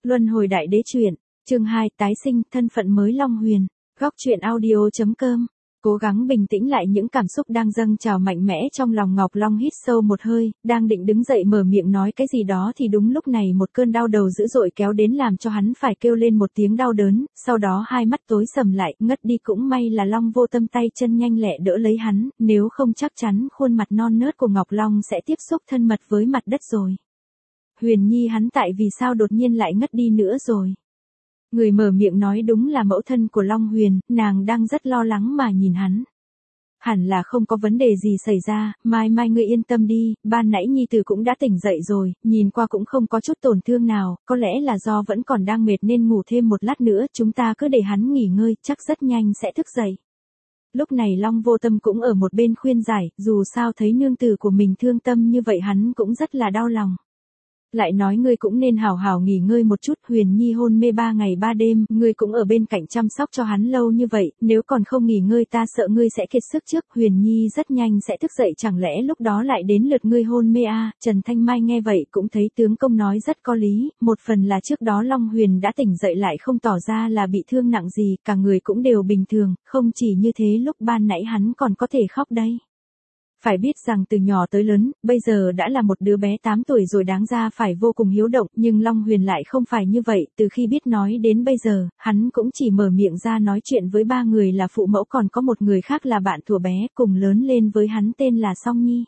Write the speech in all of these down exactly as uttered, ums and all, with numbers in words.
Luân hồi đại đế truyện, chương hai, tái sinh, thân phận mới Long Huyền. Góc truyện audio.com. Cố gắng bình tĩnh lại những cảm xúc đang dâng trào mạnh mẽ trong lòng Ngọc Long, hít sâu một hơi, đang định đứng dậy mở miệng nói cái gì đó thì đúng lúc này một cơn đau đầu dữ dội kéo đến làm cho hắn phải kêu lên một tiếng đau đớn, sau đó hai mắt tối sầm lại, ngất đi. Cũng may là Long Vô Tâm tay chân nhanh lẹ đỡ lấy hắn, nếu không chắc chắn khuôn mặt non nớt của Ngọc Long sẽ tiếp xúc thân mật với mặt đất rồi. Huyền Nhi hắn tại vì sao đột nhiên lại ngất đi nữa rồi? Người mở miệng nói đúng là mẫu thân của Long Huyền, nàng đang rất lo lắng mà nhìn hắn. Hẳn là không có vấn đề gì xảy ra, mai mai ngươi yên tâm đi, ban nãy Nhi tử cũng đã tỉnh dậy rồi, nhìn qua cũng không có chút tổn thương nào, có lẽ là do vẫn còn đang mệt nên ngủ thêm một lát nữa, chúng ta cứ để hắn nghỉ ngơi, chắc rất nhanh sẽ thức dậy. Lúc này Long Vô Tâm cũng ở một bên khuyên giải, dù sao thấy nương tử của mình thương tâm như vậy hắn cũng rất là đau lòng. Lại nói ngươi cũng nên hào hào nghỉ ngơi một chút, Huyền Nhi hôn mê ba ngày ba đêm, ngươi cũng ở bên cạnh chăm sóc cho hắn lâu như vậy, nếu còn không nghỉ ngơi ta sợ ngươi sẽ kiệt sức trước, Huyền Nhi rất nhanh sẽ thức dậy, chẳng lẽ lúc đó lại đến lượt ngươi hôn mê à? Trần Thanh Mai nghe vậy cũng thấy tướng công nói rất có lý, một phần là trước đó Long Huyền đã tỉnh dậy lại không tỏ ra là bị thương nặng gì, cả người cũng đều bình thường, không chỉ như thế lúc ban nãy hắn còn có thể khóc đây. Phải biết rằng từ nhỏ tới lớn, bây giờ đã là một đứa bé tám tuổi rồi, đáng ra phải vô cùng hiếu động, nhưng Long Huyền lại không phải như vậy, từ khi biết nói đến bây giờ, hắn cũng chỉ mở miệng ra nói chuyện với ba người là phụ mẫu, còn có một người khác là bạn thuở bé, cùng lớn lên với hắn tên là Song Nhi.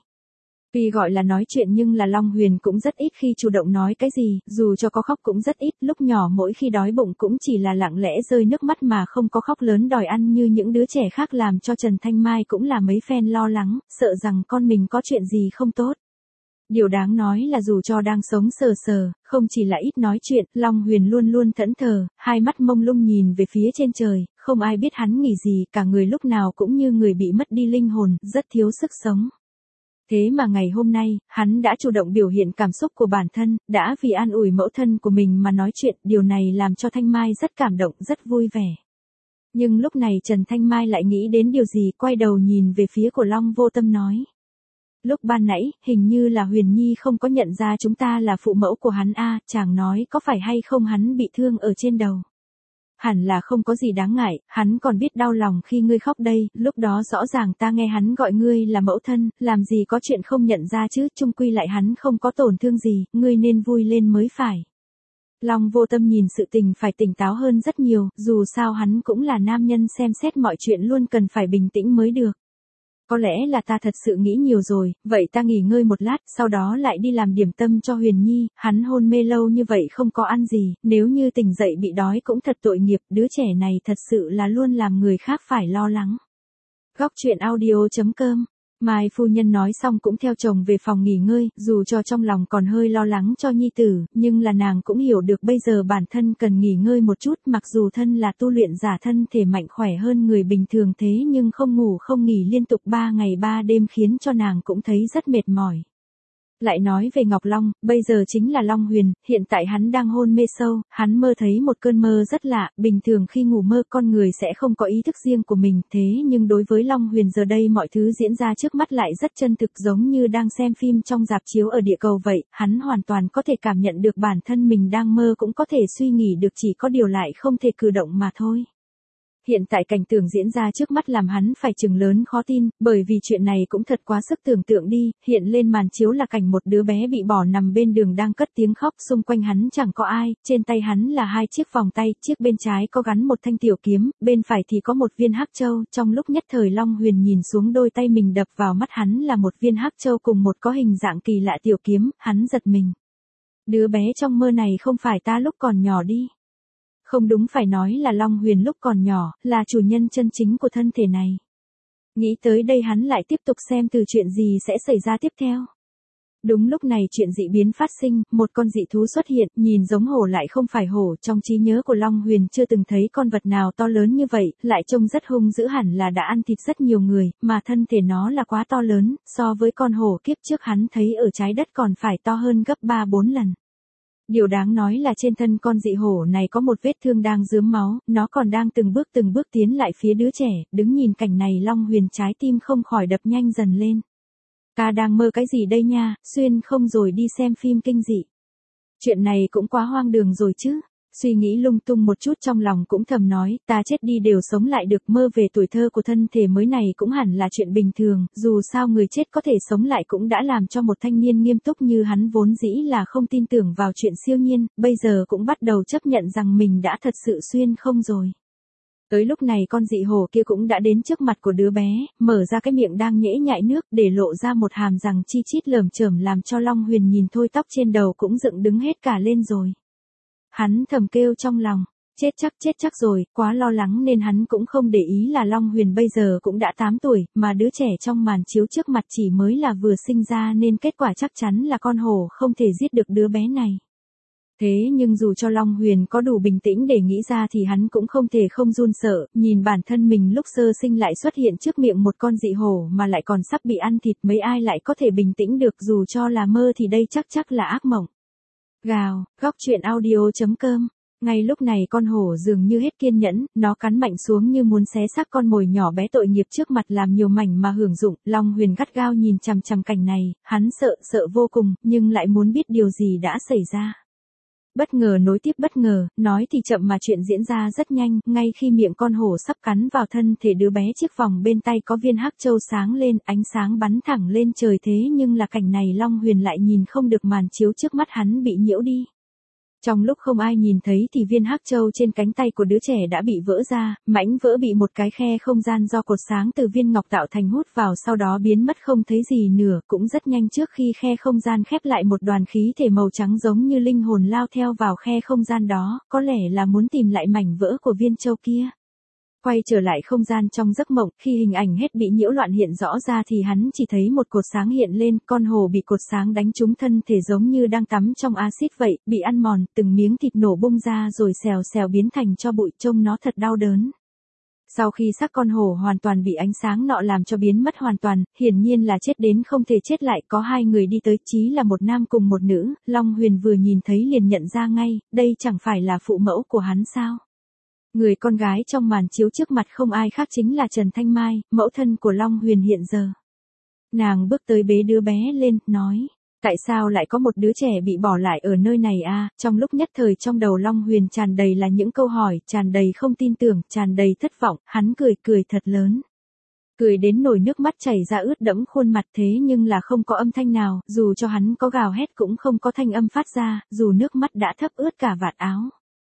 Vì gọi là nói chuyện nhưng là Long Huyền cũng rất ít khi chủ động nói cái gì, dù cho có khóc cũng rất ít, lúc nhỏ mỗi khi đói bụng cũng chỉ là lặng lẽ rơi nước mắt mà không có khóc lớn đòi ăn như những đứa trẻ khác, làm cho Trần Thanh Mai cũng là mấy phen lo lắng, sợ rằng con mình có chuyện gì không tốt. Điều đáng nói là dù cho đang sống sờ sờ, không chỉ là ít nói chuyện, Long Huyền luôn luôn thẫn thờ, hai mắt mông lung nhìn về phía trên trời, không ai biết hắn nghĩ gì, cả người lúc nào cũng như người bị mất đi linh hồn, rất thiếu sức sống. Thế mà ngày hôm nay, hắn đã chủ động biểu hiện cảm xúc của bản thân, đã vì an ủi mẫu thân của mình mà nói chuyện, điều này làm cho Thanh Mai rất cảm động, rất vui vẻ. Nhưng lúc này Trần Thanh Mai lại nghĩ đến điều gì, quay đầu nhìn về phía của Long Vô Tâm nói. Lúc ban nãy, hình như là Huyền Nhi không có nhận ra chúng ta là phụ mẫu của hắn a, chàng nói có phải hay không hắn bị thương ở trên đầu. Hẳn là không có gì đáng ngại, hắn còn biết đau lòng khi ngươi khóc đây, lúc đó rõ ràng ta nghe hắn gọi ngươi là mẫu thân, làm gì có chuyện không nhận ra chứ, chung quy lại hắn không có tổn thương gì, ngươi nên vui lên mới phải. Long Vô Tâm nhìn sự tình phải tỉnh táo hơn rất nhiều, dù sao hắn cũng là nam nhân, xem xét mọi chuyện luôn cần phải bình tĩnh mới được. Có lẽ là ta thật sự nghĩ nhiều rồi, vậy ta nghỉ ngơi một lát, sau đó lại đi làm điểm tâm cho Huyền Nhi, hắn hôn mê lâu như vậy không có ăn gì, nếu như tỉnh dậy bị đói cũng thật tội nghiệp, đứa trẻ này thật sự là luôn làm người khác phải lo lắng. Góc truyện audio.com. Mai phu nhân nói xong cũng theo chồng về phòng nghỉ ngơi, dù cho trong lòng còn hơi lo lắng cho nhi tử, nhưng là nàng cũng hiểu được bây giờ bản thân cần nghỉ ngơi một chút, mặc dù thân là tu luyện giả thân thể mạnh khỏe hơn người bình thường thế nhưng không ngủ không nghỉ liên tục ba ngày ba đêm khiến cho nàng cũng thấy rất mệt mỏi. Lại nói về Ngọc Long, bây giờ chính là Long Huyền, hiện tại hắn đang hôn mê sâu, hắn mơ thấy một cơn mơ rất lạ, bình thường khi ngủ mơ con người sẽ không có ý thức riêng của mình, thế nhưng đối với Long Huyền giờ đây mọi thứ diễn ra trước mắt lại rất chân thực, giống như đang xem phim trong rạp chiếu ở địa cầu vậy, hắn hoàn toàn có thể cảm nhận được bản thân mình đang mơ, cũng có thể suy nghĩ được, chỉ có điều lại không thể cử động mà thôi. Hiện tại cảnh tượng diễn ra trước mắt làm hắn phải chừng lớn khó tin, bởi vì chuyện này cũng thật quá sức tưởng tượng đi, hiện lên màn chiếu là cảnh một đứa bé bị bỏ nằm bên đường đang cất tiếng khóc, xung quanh hắn chẳng có ai, trên tay hắn là hai chiếc vòng tay, chiếc bên trái có gắn một thanh tiểu kiếm, bên phải thì có một viên hắc châu, trong lúc nhất thời Long Huyền nhìn xuống đôi tay mình, đập vào mắt hắn là một viên hắc châu cùng một có hình dạng kỳ lạ tiểu kiếm, hắn giật mình. Đứa bé trong mơ này không phải ta lúc còn nhỏ đi. Không đúng, phải nói là Long Huyền lúc còn nhỏ, là chủ nhân chân chính của thân thể này. Nghĩ tới đây hắn lại tiếp tục xem từ chuyện gì sẽ xảy ra tiếp theo. Đúng lúc này chuyện dị biến phát sinh, một con dị thú xuất hiện, nhìn giống hổ lại không phải hổ, trong trí nhớ của Long Huyền chưa từng thấy con vật nào to lớn như vậy, lại trông rất hung dữ, hẳn là đã ăn thịt rất nhiều người, mà thân thể nó là quá to lớn, so với con hổ kiếp trước hắn thấy ở trái đất còn phải to hơn gấp ba bốn lần. Điều đáng nói là trên thân con dị hổ này có một vết thương đang rướm máu, nó còn đang từng bước từng bước tiến lại phía đứa trẻ, đứng nhìn cảnh này Long Huyền trái tim không khỏi đập nhanh dần lên. Ta đang mơ cái gì đây nha, xuyên không rồi đi xem phim kinh dị. Chuyện này cũng quá hoang đường rồi chứ, Suy nghĩ lung tung một chút trong lòng cũng thầm nói, ta chết đi đều sống lại được, mơ về tuổi thơ của thân thể mới này cũng hẳn là chuyện bình thường, dù sao người chết có thể sống lại cũng đã làm cho một thanh niên nghiêm túc như hắn vốn dĩ là không tin tưởng vào chuyện siêu nhiên, bây giờ cũng bắt đầu chấp nhận rằng mình đã thật sự xuyên không rồi. Tới lúc này con dị hổ kia cũng đã đến trước mặt của đứa bé, mở ra cái miệng đang nhễ nhại nước để lộ ra một hàm răng chi chít lởm chởm làm cho Long Huyền nhìn thôi tóc trên đầu cũng dựng đứng hết cả lên rồi. Hắn thầm kêu trong lòng, chết chắc chết chắc rồi, quá lo lắng nên hắn cũng không để ý là Long Huyền bây giờ cũng đã tám tuổi, mà đứa trẻ trong màn chiếu trước mặt chỉ mới là vừa sinh ra nên kết quả chắc chắn là con hổ không thể giết được đứa bé này. Thế nhưng dù cho Long Huyền có đủ bình tĩnh để nghĩ ra thì hắn cũng không thể không run sợ, nhìn bản thân mình lúc sơ sinh lại xuất hiện trước miệng một con dị hổ mà lại còn sắp bị ăn thịt, mấy ai lại có thể bình tĩnh được, dù cho là mơ thì đây chắc chắc là ác mộng. Gào, góc truyện audio chấm com. Ngay lúc này con hổ dường như hết kiên nhẫn, nó cắn mạnh xuống như muốn xé xác con mồi nhỏ bé tội nghiệp trước mặt làm nhiều mảnh mà hưởng dụng. Long Huyền gắt gao nhìn chằm chằm cảnh này, hắn sợ sợ vô cùng, nhưng lại muốn biết điều gì đã xảy ra. Bất ngờ nối tiếp bất ngờ, nói thì chậm mà chuyện diễn ra rất nhanh, ngay khi miệng con hổ sắp cắn vào thân thể đứa bé, chiếc vòng bên tay có viên hắc châu sáng lên, ánh sáng bắn thẳng lên trời, thế nhưng là cảnh này Long Huyền lại nhìn không được, màn chiếu trước mắt hắn bị nhiễu đi. Trong lúc không ai nhìn thấy thì viên hắc châu trên cánh tay của đứa trẻ đã bị vỡ ra, mảnh vỡ bị một cái khe không gian do cột sáng từ viên ngọc tạo thành hút vào, sau đó biến mất không thấy gì nữa, cũng rất nhanh. Trước khi khe không gian khép lại, một đoàn khí thể màu trắng giống như linh hồn lao theo vào khe không gian đó, có lẽ là muốn tìm lại mảnh vỡ của viên châu kia. Quay trở lại không gian trong giấc mộng, khi hình ảnh hết bị nhiễu loạn hiện rõ ra thì hắn chỉ thấy một cột sáng hiện lên, con hổ bị cột sáng đánh trúng thân thể giống như đang tắm trong axit vậy, bị ăn mòn, từng miếng thịt nổ bung ra rồi xèo xèo biến thành tro bụi, trông nó thật đau đớn. Sau khi xác con hổ hoàn toàn bị ánh sáng nọ làm cho biến mất hoàn toàn, hiển nhiên là chết đến không thể chết lại, có hai người đi tới, chí là một nam cùng một nữ, Long Huyền vừa nhìn thấy liền nhận ra ngay, đây chẳng phải là phụ mẫu của hắn sao? Người con gái trong màn chiếu trước mặt không ai khác chính là Trần Thanh Mai, mẫu thân của Long Huyền hiện giờ. Nàng bước tới bế đứa bé lên, nói, tại sao lại có một đứa trẻ bị bỏ lại ở nơi này a? Trong lúc nhất thời trong đầu Long Huyền tràn đầy là những câu hỏi, tràn đầy không tin tưởng, tràn đầy thất vọng, hắn cười cười thật lớn. Cười đến nổi nước mắt chảy ra ướt đẫm khuôn mặt, thế nhưng là không có âm thanh nào, dù cho hắn có gào hét cũng không có thanh âm phát ra, dù nước mắt đã thấm ướt cả vạt áo.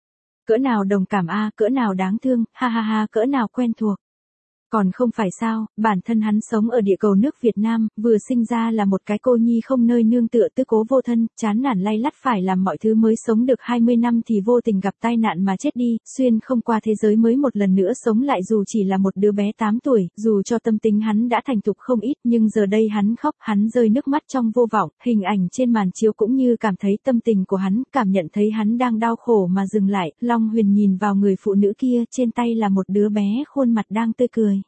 Cỡ nào đồng cảm a, cỡ nào đáng thương, ha ha ha, cỡ nào quen thuộc. Còn không phải sao, bản thân hắn sống ở địa cầu nước Việt Nam, vừa sinh ra là một cái cô nhi không nơi nương tựa, tư cố vô thân, chán nản lay lắt phải làm mọi thứ mới sống được hai mươi năm thì vô tình gặp tai nạn mà chết đi, xuyên không qua thế giới mới một lần nữa sống lại, dù chỉ là một đứa bé tám tuổi, dù cho tâm tính hắn đã thành thục không ít, nhưng giờ đây hắn khóc, hắn rơi nước mắt trong vô vọng, hình ảnh trên màn chiếu cũng như cảm thấy tâm tình của hắn, cảm nhận thấy hắn đang đau khổ mà dừng lại. Long Huyền nhìn vào người phụ nữ kia, trên tay là một đứa bé khuôn mặt đang tươi cười.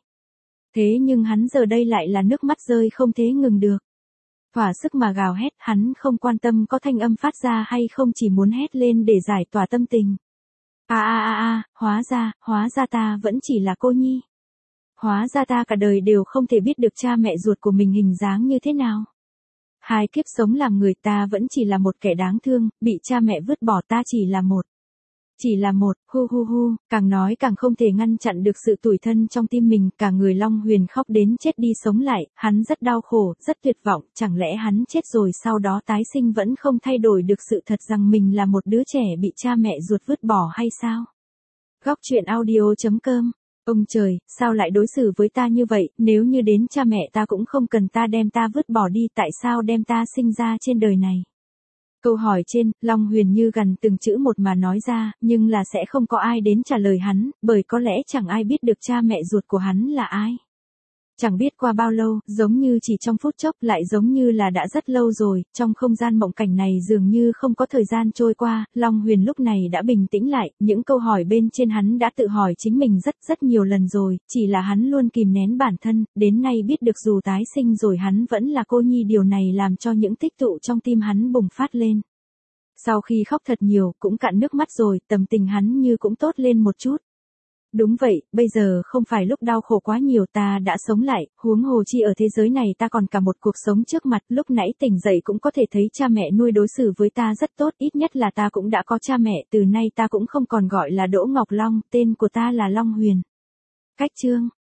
Thế nhưng hắn giờ đây lại là nước mắt rơi không thế ngừng được. Thỏa sức mà gào hét, hắn không quan tâm có thanh âm phát ra hay không, chỉ muốn hét lên để giải tỏa tâm tình. A a a a, hóa ra, hóa ra ta vẫn chỉ là cô nhi. Hóa ra ta cả đời đều không thể biết được cha mẹ ruột của mình hình dáng như thế nào. Hai kiếp sống làm người, ta vẫn chỉ là một kẻ đáng thương, bị cha mẹ vứt bỏ, ta chỉ là một. Chỉ là một, hu hu hu, càng nói càng không thể ngăn chặn được sự tủi thân trong tim mình, cả người Long Huyền khóc đến chết đi sống lại, hắn rất đau khổ, rất tuyệt vọng, chẳng lẽ hắn chết rồi sau đó tái sinh vẫn không thay đổi được sự thật rằng mình là một đứa trẻ bị cha mẹ ruột vứt bỏ hay sao? Góc truyện audio chấm com. Ông trời, sao lại đối xử với ta như vậy, nếu như đến cha mẹ ta cũng không cần ta đem ta vứt bỏ đi, tại sao đem ta sinh ra trên đời này? Câu hỏi trên, Long Huyền như gần từng chữ một mà nói ra, nhưng là sẽ không có ai đến trả lời hắn, bởi có lẽ chẳng ai biết được cha mẹ ruột của hắn là ai. Chẳng biết qua bao lâu, giống như chỉ trong phút chốc, lại giống như là đã rất lâu rồi, trong không gian mộng cảnh này dường như không có thời gian trôi qua, Long Huyền lúc này đã bình tĩnh lại, những câu hỏi bên trên hắn đã tự hỏi chính mình rất rất nhiều lần rồi, chỉ là hắn luôn kìm nén bản thân, đến nay biết được dù tái sinh rồi hắn vẫn là cô nhi, điều này làm cho những tích tụ trong tim hắn bùng phát lên. Sau khi khóc thật nhiều, cũng cạn nước mắt rồi, tâm tình hắn như cũng tốt lên một chút. Đúng vậy, bây giờ không phải lúc đau khổ quá nhiều, ta đã sống lại, huống hồ chi ở thế giới này ta còn cả một cuộc sống trước mặt, lúc nãy tỉnh dậy cũng có thể thấy cha mẹ nuôi đối xử với ta rất tốt, ít nhất là ta cũng đã có cha mẹ, từ nay ta cũng không còn gọi là Đỗ Ngọc Long, tên của ta là Long Huyền. Cách chương